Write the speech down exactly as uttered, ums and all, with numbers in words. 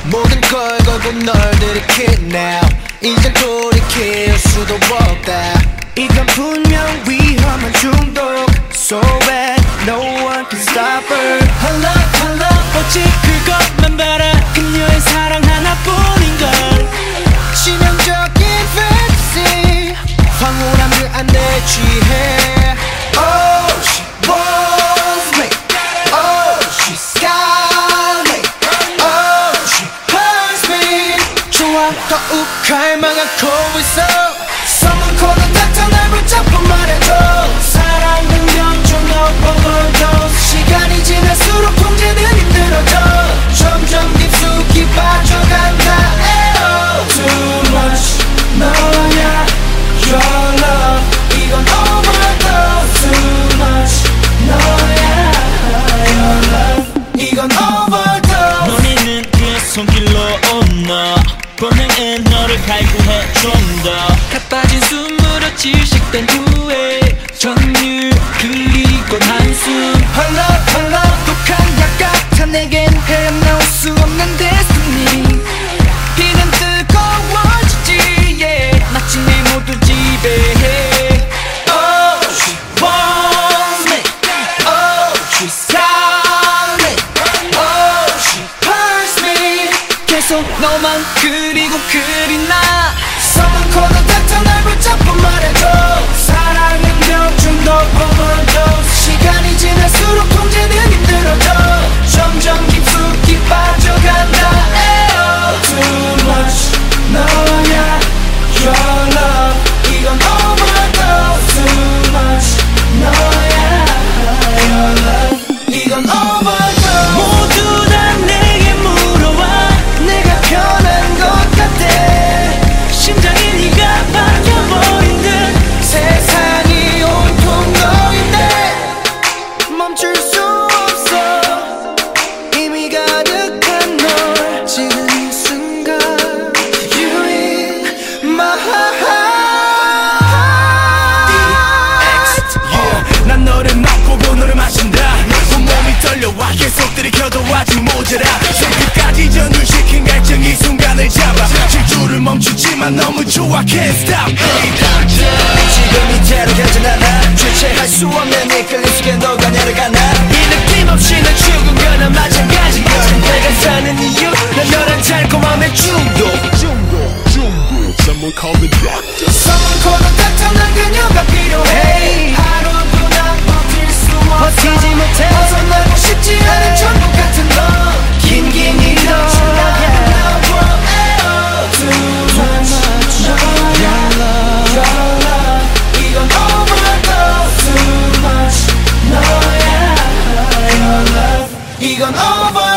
모든 걸 걸고 널 들이킬 now 이젠 돌이킬 수도 없다. 이건 분명 위험한 중독. So bad, no one can stop her. Her love, her love, 오직 그것만 바라. 그녀의 사랑 하나뿐인걸. 치명적인 fantasy 황홀함을 안 내취해. Oh, she wants me. Oh, she's got me. Oh, she hurts me. 좋아, 더욱 갈망하고 있어. 서문코는 닥쳐 날 붙잡고 말해줘. 사랑은 명중력 overdose. 시간이 지날수록 통제는 힘들어져. 점점 깊숙이 빠져간다. 에어. Too much 너야 your love. 이건 overdose. Too much 너야 your love. 이건 overdose. 너희는 그의 손길로 온너. 본능은 너를 갈구해 좀 더. 가빠진 숨으로 질식된 후에 전율 그리고 한숨. Her love, her love. 독한 약 같아 내겐 헤어나올 수 없는 destiny. 이는 뜨거워지지 yeah. 마치 내 모두 지배해. Oh, she wants me. Oh, she's got me. Oh, she hurts me. 계속 너만 그리고 그리나. 서문코는 닥쳐 날 붙잡고 말해줘. 사랑은 명중독 overdose. 시간이 지날수록 통제는 힘들어져. 점점 깊숙이 빠져간다. 에어. Too much 너야 your love. 이건 overdose. Too much 너야 your love. 이건 overdose. 모두 다 내게 물어와. 내가 변한 것 같아. 심장이 네가 바뀌어버린 듯. 세상이 온통 너인데 멈출 수 없어. 이미 가득한 널 지금 이 순간 You in my heart. Yeah, 난 너를 맛보고 너를 마신다. 온몸이 떨려와 계속 들이켜도 아직 모자라. 손끝까지 전율시킨 갈증 이 순간을 잡아. 질주를 멈추지만 너무 좋아 Can't stop. Hey doctor, 지금 이대로 가진 않아. 주체할 수 없는 이끌림 속에 너가 내려가나. 이 느낌 없이 널 죽은 거나 마찬가지야. 내가 사는 이유 난 너란 달콤함의 중독. someone call the doctor. 서문코는 닥쳐난 그녀가 필요해. 하루도 난 버틸 수 없어. 버티지 못해. 벗어나고 싶지 않은 천국 같은 너. 긴긴 이런 Too much Your love, your love. 이건 overdose. Too much 너야 your love. 이건 overdose.